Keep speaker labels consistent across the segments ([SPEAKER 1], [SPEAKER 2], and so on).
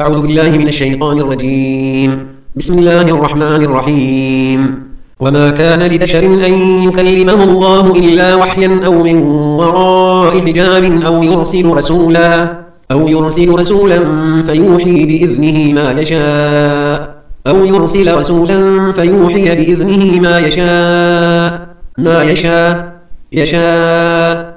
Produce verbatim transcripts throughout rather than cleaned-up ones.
[SPEAKER 1] أعوذ بالله من الشيطان الرجيم. بسم الله الرحمن الرحيم. وما كان لبشر أن يكلمه الله إلا وحيا أو من وراء حجاب أو يرسل رسولا أو يرسل رسولا فيوحي بإذنه ما يشاء أو يرسل رسولا فيوحي بإذنه ما يشاء ما يشاء يشاء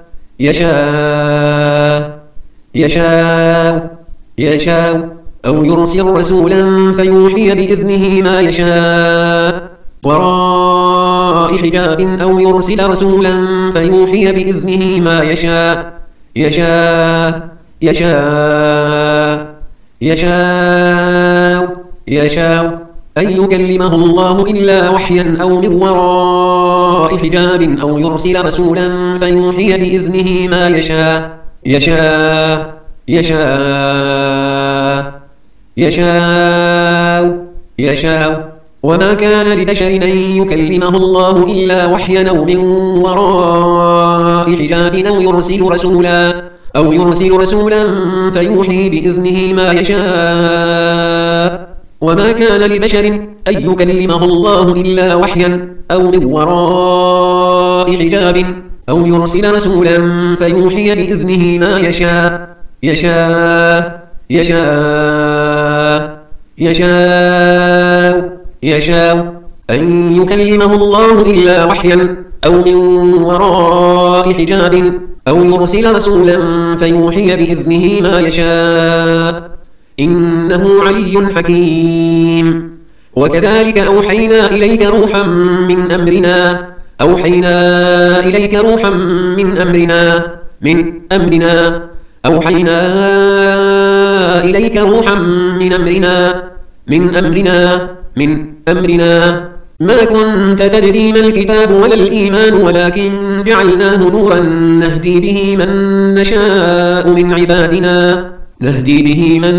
[SPEAKER 1] يشاء يشاء يشاء أو يرسل رسولا فيوحي بإذنه ما يشاء وراء حجاب أو يرسل رسولا فيوحي بإذنه ما يشاء يشاء يشاء يشاء يشاء أن يكلمه الله إلا وحيا أو من وراء حجاب أو يرسل رسولا فيوحي بإذنه ما يشاء يشاء يشاء يشاء يشاء وما كان لبشر أن يكلمه الله إلا وحيا أو من وراء حجاب أو يرسل رسولا أو يرسل رسولا فيوحي بإذنه ما يشاء وما كان لبشر أن يكلمه الله إلا وحيا أو من وراء حجاب أو يرسل رسولا فيوحي بإذنه ما يشاء يشاء يشاء يشاء يشاء أن يكلمه الله إلا وحيا أو من وراء حجاب أو يرسل رسولا فيوحي بإذنه ما يشاء إنه علي حكيم. وكذلك أوحينا إليك روحا من أمرنا أوحينا إليك روحا من أمرنا من أمرنا أوحينا إليك روحا من أمرنا من أمرنا من أمرنا ما كنت تدري ما الكتاب ولا الإيمان ولكن جعلناه نورا نهدي به من نشاء من عبادنا نهدي به من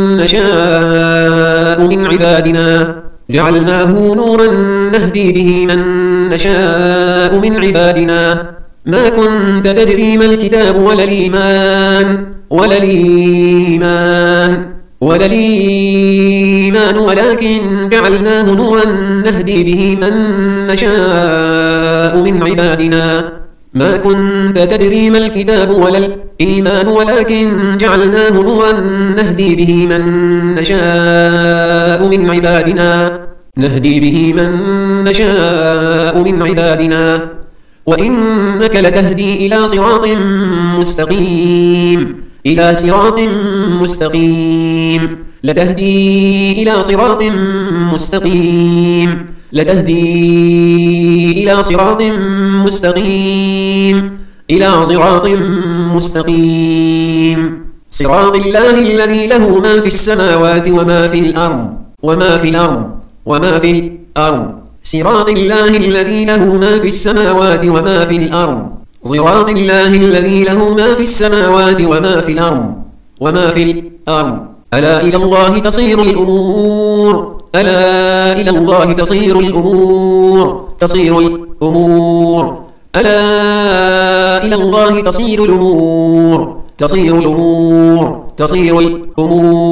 [SPEAKER 1] نشاء من عبادنا جعلناه نورا نهدي به من نشاء من عبادنا ما كنت تدري ما الكتاب ولا الإيمان ولا الإيمان ولا الإيمان ولكن جعلناه نورا نهدي به من نشاء من عبادنا ما كنت تدري ما الكتاب ولا الإيمان ولكن جعلناه نورا نهدي به من نشاء من عبادنا نهدي به من نشاء من عبادنا وإنك لتهدي إلى صراط مستقيم إلى صراط مستقيم لتهدي إلى صراط مستقيم لتهدي إلى صراط مستقيم إلى صراط مستقيم صراط الله الذي له ما في السماوات وما في الأرض وما في الأرض وما في الأرض صراط الله الذي له ما في السماوات وما في الأرض صراط الله الذي له ما في السماوات وما في الأرض وما في الأرض ألا إلى الله تصير الأمور ألا إلى الله تصير الأمور تصير الأمور ألا إلى الله تصير الأمور تصير الأمور تصير الأمور